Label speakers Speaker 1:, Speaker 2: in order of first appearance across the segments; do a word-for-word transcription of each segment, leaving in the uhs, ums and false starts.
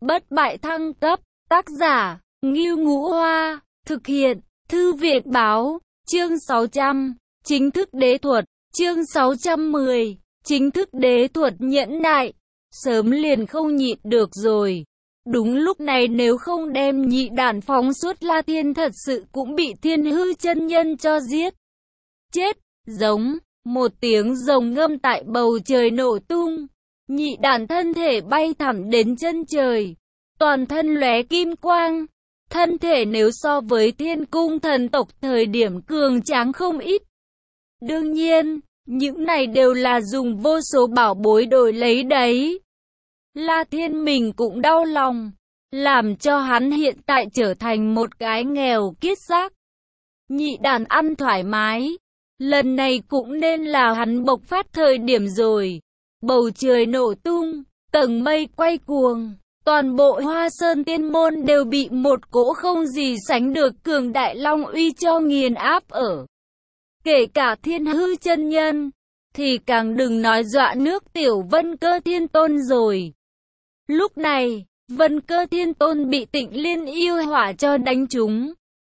Speaker 1: Bất bại thăng cấp, tác giả, Ngưu Ngũ Hoa, thực hiện, Thư viện báo, chương sáu trăm, chính thức đế thuật, chương sáu trăm mười, chính thức đế thuật nhẫn nại, sớm liền không nhịn được rồi. Đúng lúc này nếu không đem nhị đản phóng suốt La Thiên thật sự cũng bị Thiên Hư chân nhân cho giết. Chết, giống, một tiếng rồng ngâm tại bầu trời nổ tung. Nhị đản thân thể bay thẳng đến chân trời, toàn thân lóe kim quang. Thân thể nếu so với thiên cung thần tộc thời điểm cường tráng không ít. Đương nhiên, những này đều là dùng vô số bảo bối đổi lấy đấy. La Thiên mình cũng đau lòng, làm cho hắn hiện tại trở thành một cái nghèo kiết xác. Nhị đản ăn thoải mái, lần này cũng nên là hắn bộc phát thời điểm rồi. Bầu trời nổ tung, tầng mây quay cuồng, toàn bộ Hoa Sơn Tiên Môn đều bị một cỗ không gì sánh được cường đại long uy cho nghiền áp ở. Kể cả Thiên Hư chân nhân, thì càng đừng nói dọa nước tiểu Vân Cơ Thiên Tôn rồi. Lúc này, Vân Cơ Thiên Tôn bị Tịnh Liên yêu hỏa cho đánh trúng.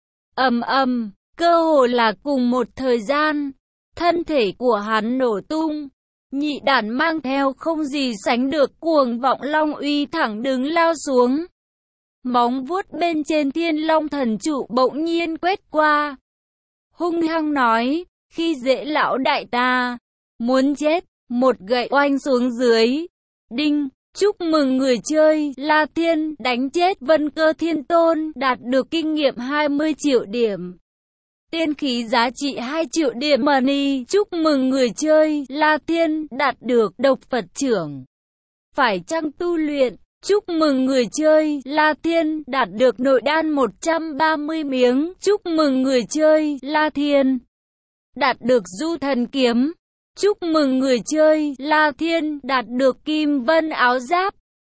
Speaker 1: Ầm ầm, cơ hồ là cùng một thời gian, thân thể của hắn nổ tung. Nhị đản mang theo không gì sánh được cuồng vọng long uy thẳng đứng lao xuống. Móng vuốt bên trên Thiên Long thần trụ bỗng nhiên quét qua. Hung hăng nói, khi dễ lão đại ta, muốn chết, một gậy oanh xuống dưới. Đinh, chúc mừng người chơi, La Thiên đánh chết Vân Cơ Thiên Tôn, đạt được kinh nghiệm hai mươi triệu điểm. Tiên khí giá trị hai triệu điểm money. Chúc mừng người chơi, La Thiên đạt được độc Phật trưởng. Phải chăng tu luyện? Chúc mừng người chơi, La Thiên đạt được nội đan một trăm ba mươi miếng. Chúc mừng người chơi, La Thiên đạt được du thần kiếm. Chúc mừng người chơi, La Thiên đạt được kim vân áo giáp.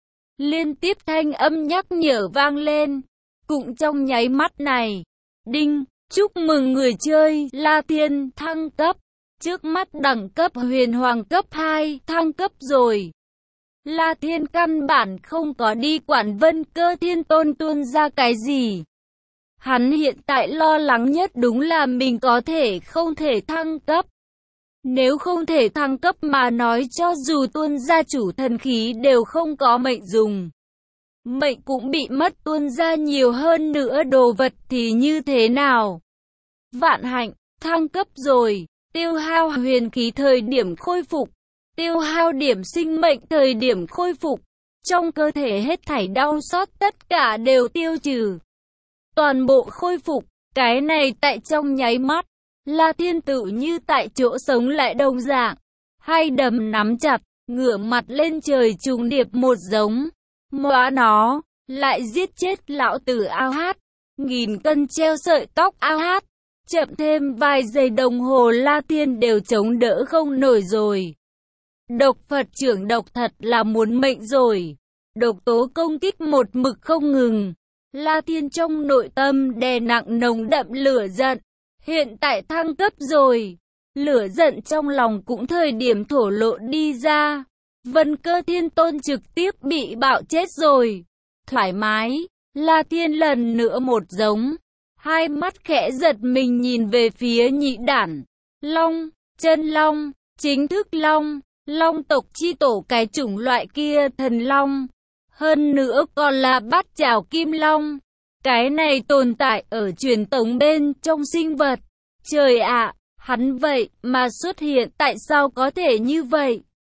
Speaker 1: Liên tiếp thanh âm nhắc nhở vang lên. Cũng trong nháy mắt này. Đinh, chúc mừng người chơi, La Thiên thăng cấp. Trước mắt đẳng cấp huyền hoàng cấp hai, thăng cấp rồi. La Thiên căn bản không có đi quản Vân Cơ Thiên Tôn tuôn ra cái gì. Hắn hiện tại lo lắng nhất đúng là mình có thể không thể thăng cấp. Nếu không thể thăng cấp mà nói cho dù tuôn ra chủ thần khí đều không có mệnh dùng. Mệnh cũng bị mất, tuôn ra nhiều hơn nữa đồ vật thì như thế nào? Vạn hạnh, thăng cấp rồi, tiêu hao huyền khí thời điểm khôi phục, tiêu hao điểm sinh mệnh thời điểm khôi phục, trong cơ thể hết thảy đau xót tất cả đều tiêu trừ. Toàn bộ khôi phục, cái này tại trong nháy mắt, La Thiên tự như tại chỗ sống lại đồng dạng, hai đấm nắm chặt, ngửa mặt lên trời trùng điệp một giống. Móa nó, lại giết chết lão tử ao hát, nghìn cân treo sợi tóc ao hát. Chậm thêm vài giây đồng hồ La Thiên đều chống đỡ không nổi rồi. Độc Phật trưởng độc thật là muốn mệnh rồi. Độc tố công kích một mực không ngừng. La Thiên trong nội tâm đè nặng nồng đậm lửa giận. Hiện tại thăng cấp rồi. Lửa giận trong lòng cũng thời điểm thổ lộ đi ra. Vân Cơ Thiên Tôn trực tiếp bị bạo chết rồi. Thoải mái, La Thiên lần nữa một giống. Hai mắt khẽ giật mình nhìn về phía nhị đản. Long, chân long, chính thức long, long tộc chi tổ cái chủng loại kia thần long. Hơn nữa còn là bát chảo kim long. Cái này tồn tại ở truyền thống bên trong sinh vật. Trời ạ, hắn vậy mà xuất hiện tại sao có thể như vậy?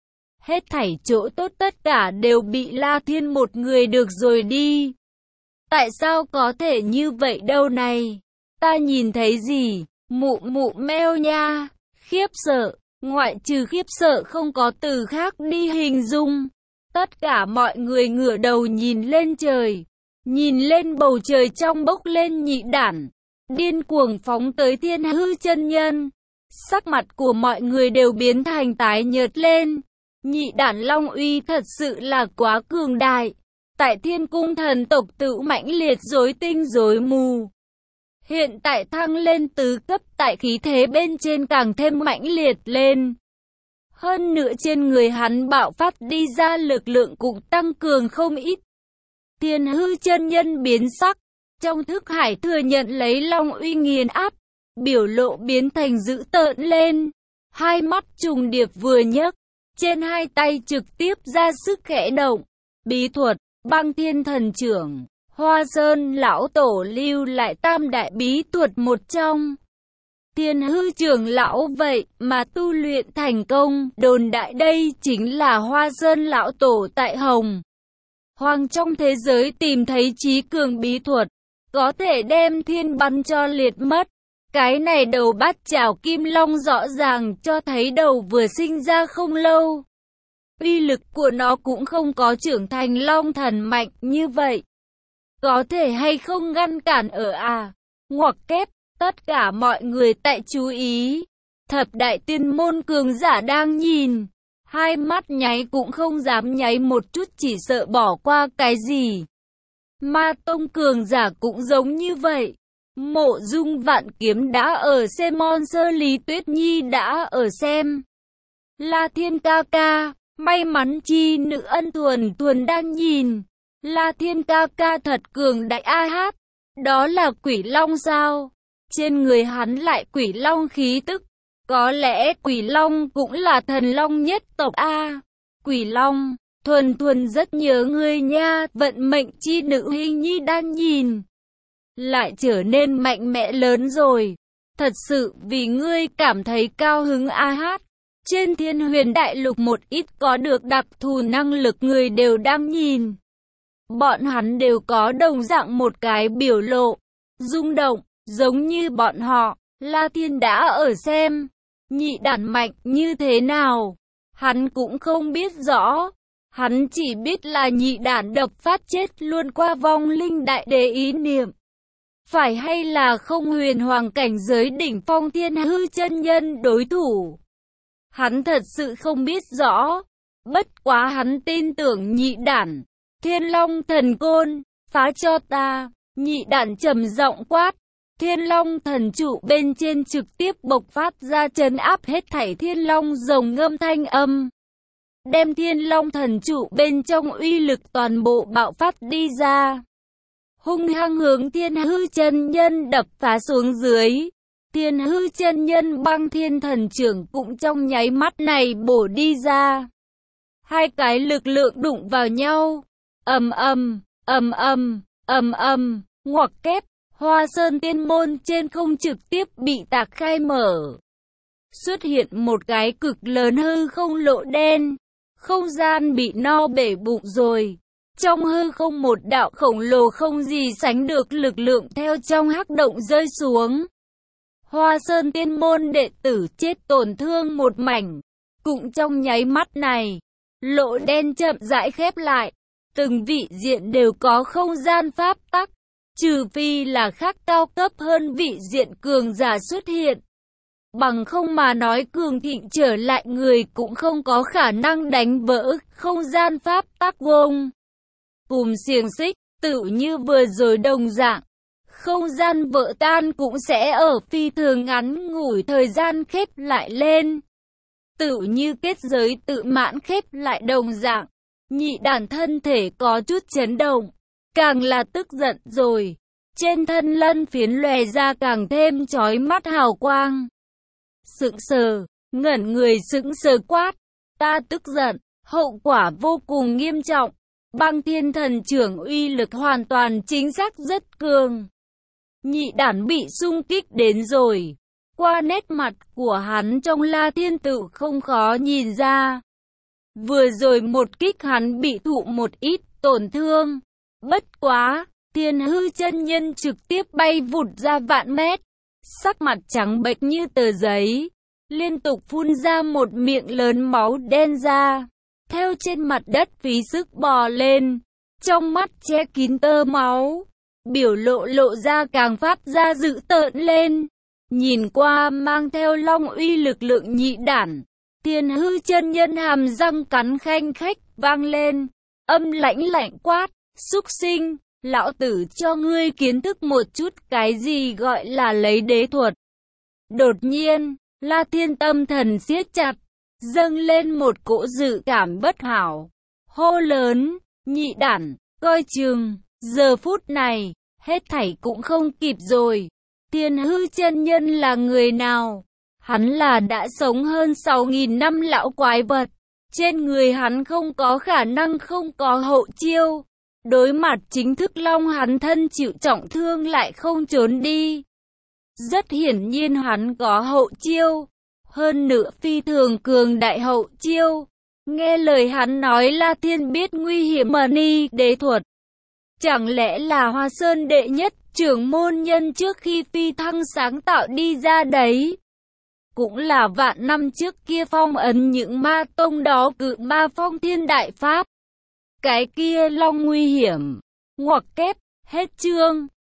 Speaker 1: Hết thảy chỗ tốt tất cả đều bị La Thiên một người được rồi đi. Tại sao có thể như vậy đâu này? Ta nhìn thấy gì? Mụ mụ meo nha. Khiếp sợ, ngoại trừ khiếp sợ không có từ khác đi hình dung. Tất cả mọi người ngửa đầu nhìn lên trời. Nhìn lên bầu trời trong bốc lên nhị đản. Điên cuồng phóng tới Thiên Hư chân nhân. Sắc mặt của mọi người đều biến thành tái nhợt lên. Nhị đản long uy thật sự là quá cường đại. Tại Thiên Cung thần tộc tự mãnh liệt rối tinh rối mù. Hiện tại thăng lên tứ cấp tại khí thế bên trên càng thêm mãnh liệt lên. Hơn nữa trên người hắn bạo phát đi ra lực lượng cũng tăng cường không ít. Thiên hư chân nhân biến sắc, trong thức hải thừa nhận lấy long uy nghiền áp, biểu lộ biến thành dữ tợn lên, hai mắt trùng điệp vừa nhấc, trên hai tay trực tiếp ra sức khẽ động, bí thuật, băng thiên thần trưởng, Hoa Sơn lão tổ lưu lại tam đại bí thuật một trong. Thiên hư trưởng lão vậy mà tu luyện thành công, đồn đại đây chính là Hoa Sơn lão tổ tại Hồng Hoàng trong thế giới tìm thấy trí cường bí thuật, có thể đem thiên bắn cho liệt mất. Cái này đầu bát chảo kim long rõ ràng cho thấy đầu vừa sinh ra không lâu. Uy lực của nó cũng không có trưởng thành long thần mạnh như vậy. Có thể hay không ngăn cản ở à? Ngoặc kép, tất cả mọi người tại chú ý. Thập đại tiên môn cường giả đang nhìn. Hai mắt nháy cũng không dám nháy một chút, chỉ sợ bỏ qua cái gì. Ma tông cường giả cũng giống như vậy. Mộ Dung Vạn Kiếm đã ở xem, Monster Lý Tuyết Nhi đã ở xem. La Thiên ca ca, may mắn chi nữ ân thuần thuần đang nhìn. La Thiên ca ca thật cường đại a hát. Đó là quỷ long sao? Trên người hắn lại quỷ long khí tức. Có lẽ quỷ long cũng là thần long nhất tộc a. Quỷ long, thuần thuần rất nhớ ngươi nha. Vận mệnh chi nữ Hình Nhi đang nhìn, lại trở nên mạnh mẽ lớn rồi. Thật sự vì ngươi cảm thấy cao hứng a hát. Trên Thiên Huyền Đại Lục một ít có được đặc thù năng lực người đều đang nhìn. Bọn hắn đều có đồng dạng một cái biểu lộ, rung động, giống như bọn họ. La Thiên đã ở xem, nhị đản mạnh như thế nào, hắn cũng không biết rõ. Hắn chỉ biết là nhị đản đập phát chết luôn qua vong linh đại đế ý niệm. Phải hay là không huyền hoàng cảnh giới đỉnh phong thiên hư chân nhân đối thủ? Hắn thật sự không biết rõ. Bất quá hắn tin tưởng nhị đản. Thiên Long thần côn, phá cho ta. Nhị đản trầm giọng quát. Thiên Long thần trụ bên trên trực tiếp bộc phát ra trấn áp hết thảy thiên long rồng ngâm thanh âm. Đem Thiên Long thần trụ bên trong uy lực toàn bộ bạo phát đi ra. Hung hăng hướng thiên hư chân nhân đập phá xuống dưới. Thiên hư chân nhân băng thiên thần trưởng cũng trong nháy mắt này bổ đi ra. Hai cái lực lượng đụng vào nhau. Ầm ầm, ầm ầm, ầm ầm, ngoặc kép, Hoa Sơn tiên môn trên không trực tiếp bị tạc khai mở. Xuất hiện một cái cực lớn hư không lỗ đen. Không gian bị no bể bụng rồi. Trong hư không một đạo khổng lồ không gì sánh được lực lượng theo trong hắc động rơi xuống. Hoa Sơn tiên môn đệ tử chết tổn thương một mảnh. Cũng trong nháy mắt này, lỗ đen chậm rãi khép lại. Từng vị diện đều có không gian pháp tắc. Trừ phi là khác cao cấp hơn vị diện cường giả xuất hiện. Bằng không mà nói cường thịnh trở lại người cũng không có khả năng đánh vỡ không gian pháp tắc vông. Cùng xiềng xích, tự như vừa rồi đồng dạng. Không gian vỡ tan cũng sẽ ở phi thường ngắn ngủi thời gian khép lại lên. Tự như kết giới tự mãn khép lại đồng dạng. Nhị đản thân thể có chút chấn động. Càng là tức giận rồi. Trên thân lân phiến lòe ra càng thêm chói mắt hào quang. Sững sờ, ngẩn người sững sờ quát. Ta tức giận, hậu quả vô cùng nghiêm trọng. Băng thiên thần trưởng uy lực hoàn toàn chính xác rất cường. Nhị đản bị xung kích đến rồi. Qua nét mặt của hắn trong La Thiên Tự không khó nhìn ra. Vừa rồi một kích hắn bị thụ một ít tổn thương. Bất quá, Thiên hư chân nhân trực tiếp bay vụt ra vạn mét. Sắc mặt trắng bệch như tờ giấy. Liên tục phun ra một miệng lớn máu đen ra. Theo trên mặt đất phí sức bò lên. Trong mắt che kín tơ máu. Biểu lộ lộ ra càng phát ra dữ tợn lên. Nhìn qua mang theo long uy lực lượng nhị đản. Thiên hư chân nhân hàm răng cắn khanh khách vang lên. Âm lãnh lạnh quát. Súc sinh, lão tử cho ngươi kiến thức một chút cái gì gọi là lấy đế thuật. Đột nhiên, La Thiên tâm thần siết chặt. Dâng lên một cỗ dự cảm bất hảo. Hô lớn, nhị đản, Coi chừng, giờ phút này, hết thảy cũng không kịp rồi. Thiên Hư chân nhân là người nào? Hắn là đã sống hơn sáu nghìn năm lão quái vật. Trên người hắn không có khả năng không có hậu chiêu. Đối mặt chính thức Long hắn thân chịu trọng thương lại không trốn đi. Rất hiển nhiên hắn có hậu chiêu. Hơn nữa phi thường cường đại hậu chiêu. Nghe lời hắn nói La Thiên biết nguy hiểm mà ni đế thuật. Chẳng lẽ là Hoa Sơn đệ nhất trưởng môn nhân trước khi phi thăng sáng tạo đi ra đấy? Cũng là vạn năm trước kia phong ấn những ma tông đó cự ma phong thiên đại pháp. Cái kia long nguy hiểm. Ngoặc kép, hết chương.